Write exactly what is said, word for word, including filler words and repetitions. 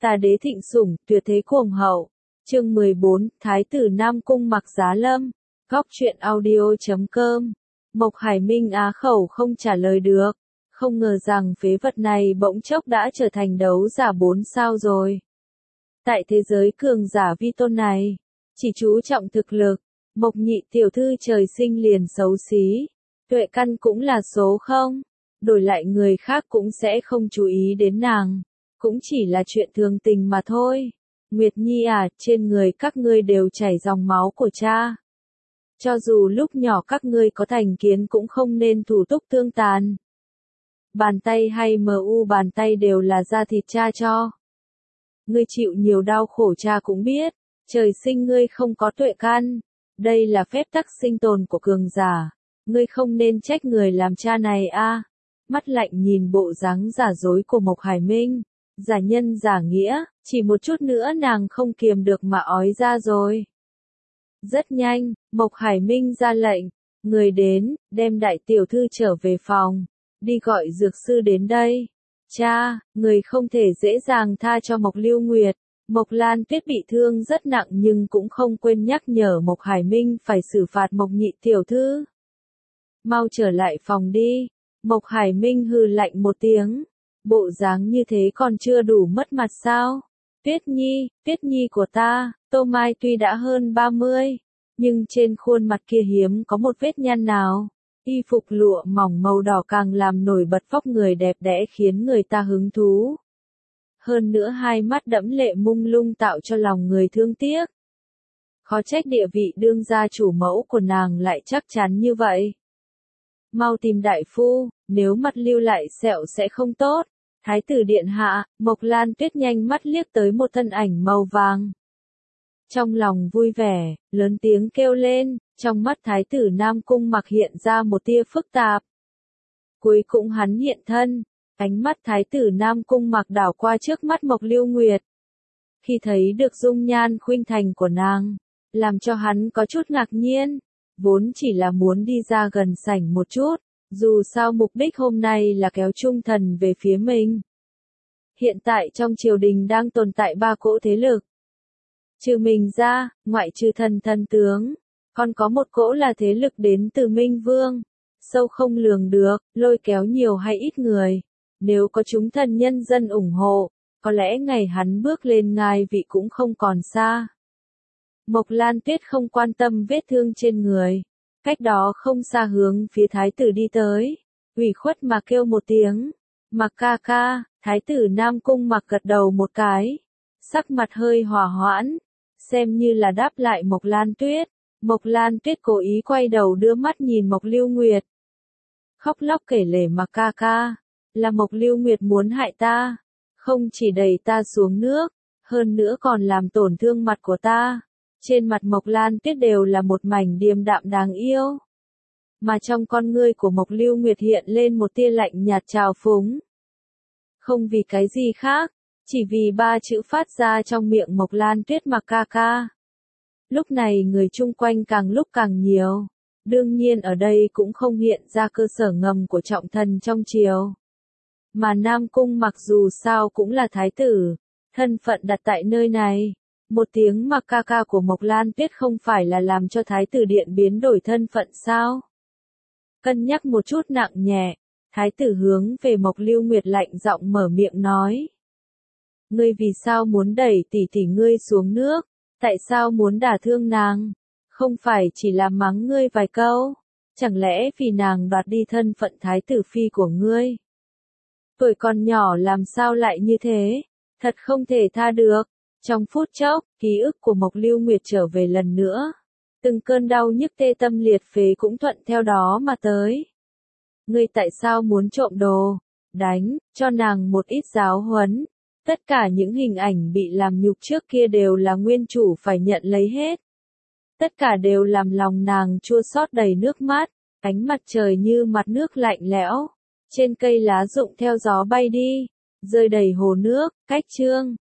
Tà đế thịnh sủng, tuyệt thế cuồng hậu. Chương mười bốn, Thái tử Nam Cung Mặc Giá Lâm. Góc truyện audio chấm com. Mộc Hải Minh á khẩu không trả lời được. Không ngờ rằng phế vật này bỗng chốc đã trở thành đấu giả bốn sao rồi. Tại thế giới cường giả vi tôn này, chỉ chú trọng thực lực, Mộc nhị tiểu thư trời sinh liền xấu xí. Tuệ căn cũng là số không. Đổi lại người khác cũng sẽ không chú ý đến nàng. Cũng chỉ là chuyện thường tình mà thôi. Nguyệt Nhi à, trên người các ngươi đều chảy dòng máu của cha. Cho dù lúc nhỏ các ngươi có thành kiến cũng không nên thủ túc tương tàn. Bàn tay hay mờ u bàn tay đều là da thịt cha cho. Ngươi chịu nhiều đau khổ cha cũng biết, trời sinh ngươi không có tuệ căn. Đây là phép tắc sinh tồn của cường giả. Ngươi không nên trách người làm cha này a. Mắt lạnh nhìn bộ dáng giả dối của Mộc Hải Minh. Giả nhân giả nghĩa, chỉ một chút nữa nàng không kiềm được mà ói ra rồi. Rất nhanh, Mộc Hải Minh ra lệnh, người đến, đem đại tiểu thư trở về phòng, đi gọi dược sư đến đây. Cha, người không thể dễ dàng tha cho Mộc Lưu Nguyệt. Mộc Lan Tuyết bị thương rất nặng nhưng cũng không quên nhắc nhở Mộc Hải Minh phải xử phạt Mộc nhị tiểu thư. Mau trở lại phòng đi. Mộc Hải Minh hừ lạnh một tiếng. Bộ dáng như thế còn chưa đủ mất mặt sao? Tuyết Nhi, Tuyết Nhi của ta, Tô Mai tuy đã hơn ba mươi, nhưng trên khuôn mặt kia hiếm có một vết nhăn nào. Y phục lụa mỏng màu đỏ càng làm nổi bật vóc người đẹp đẽ khiến người ta hứng thú. Hơn nữa hai mắt đẫm lệ mông lung tạo cho lòng người thương tiếc. Khó trách địa vị đương gia chủ mẫu của nàng lại chắc chắn như vậy. Mau tìm đại phu, nếu mặt lưu lại sẹo sẽ không tốt. Thái tử điện hạ, Mộc Lan Tuyết nhanh mắt liếc tới một thân ảnh màu vàng. Trong lòng vui vẻ, lớn tiếng kêu lên, trong mắt thái tử Nam Cung Mặc hiện ra một tia phức tạp. Cuối cùng hắn hiện thân, ánh mắt thái tử Nam Cung Mặc đảo qua trước mắt Mộc Lưu Nguyệt. Khi thấy được dung nhan khuynh thành của nàng, làm cho hắn có chút ngạc nhiên, vốn chỉ là muốn đi ra gần sảnh một chút. Dù sao mục đích hôm nay là kéo trung thần về phía mình. Hiện tại trong triều đình đang tồn tại ba cỗ thế lực. Trừ mình ra, ngoại trừ thần thần tướng, còn có một cỗ là thế lực đến từ Minh Vương. Sâu không lường được, lôi kéo nhiều hay ít người. Nếu có chúng thần nhân dân ủng hộ, có lẽ ngày hắn bước lên ngai vị cũng không còn xa. Mộc Lan Tuyết không quan tâm vết thương trên người. Cách đó không xa hướng phía thái tử đi tới, ủy khuất mà kêu một tiếng, Mặc ca ca. Thái tử Nam Cung Mặc gật đầu một cái, sắc mặt hơi hòa hoãn, xem như là đáp lại Mộc Lan Tuyết. Mộc Lan Tuyết cố ý quay đầu đưa mắt nhìn Mộc Lưu Nguyệt. Khóc lóc kể lể Mặc ca ca, là Mộc Lưu Nguyệt muốn hại ta, không chỉ đẩy ta xuống nước, hơn nữa còn làm tổn thương mặt của ta. Trên mặt Mộc Lan Tuyết đều là một mảnh điềm đạm đáng yêu. Mà trong con ngươi của Mộc Lưu Nguyệt hiện lên một tia lạnh nhạt trào phúng. Không vì cái gì khác, chỉ vì ba chữ phát ra trong miệng Mộc Lan Tuyết Mặc ca ca. Lúc này người chung quanh càng lúc càng nhiều. Đương nhiên ở đây cũng không hiện ra cơ sở ngầm của trọng thần trong triều. Mà Nam Cung mặc dù sao cũng là thái tử, thân phận đặt tại nơi này. Một tiếng Mặc ca ca của Mộc Lan Tuyết không phải là làm cho thái tử điện biến đổi thân phận sao? Cân nhắc một chút nặng nhẹ, thái tử hướng về Mộc Lưu Nguyệt lạnh giọng mở miệng nói. Ngươi vì sao muốn đẩy tỷ tỷ ngươi xuống nước? Tại sao muốn đả thương nàng? Không phải chỉ là mắng ngươi vài câu? Chẳng lẽ vì nàng đoạt đi thân phận thái tử phi của ngươi? Tuổi còn nhỏ làm sao lại như thế? Thật không thể tha được. Trong phút chốc, ký ức của Mộc Lưu Nguyệt trở về lần nữa. Từng cơn đau nhức tê tâm liệt phế cũng thuận theo đó mà tới. Ngươi tại sao muốn trộm đồ? Đánh, cho nàng một ít giáo huấn. Tất cả những hình ảnh bị làm nhục trước kia đều là nguyên chủ phải nhận lấy hết. Tất cả đều làm lòng nàng chua xót đầy nước mắt. Ánh mặt trời như mặt nước lạnh lẽo. Trên cây lá rụng theo gió bay đi. Rơi đầy hồ nước, cách chương.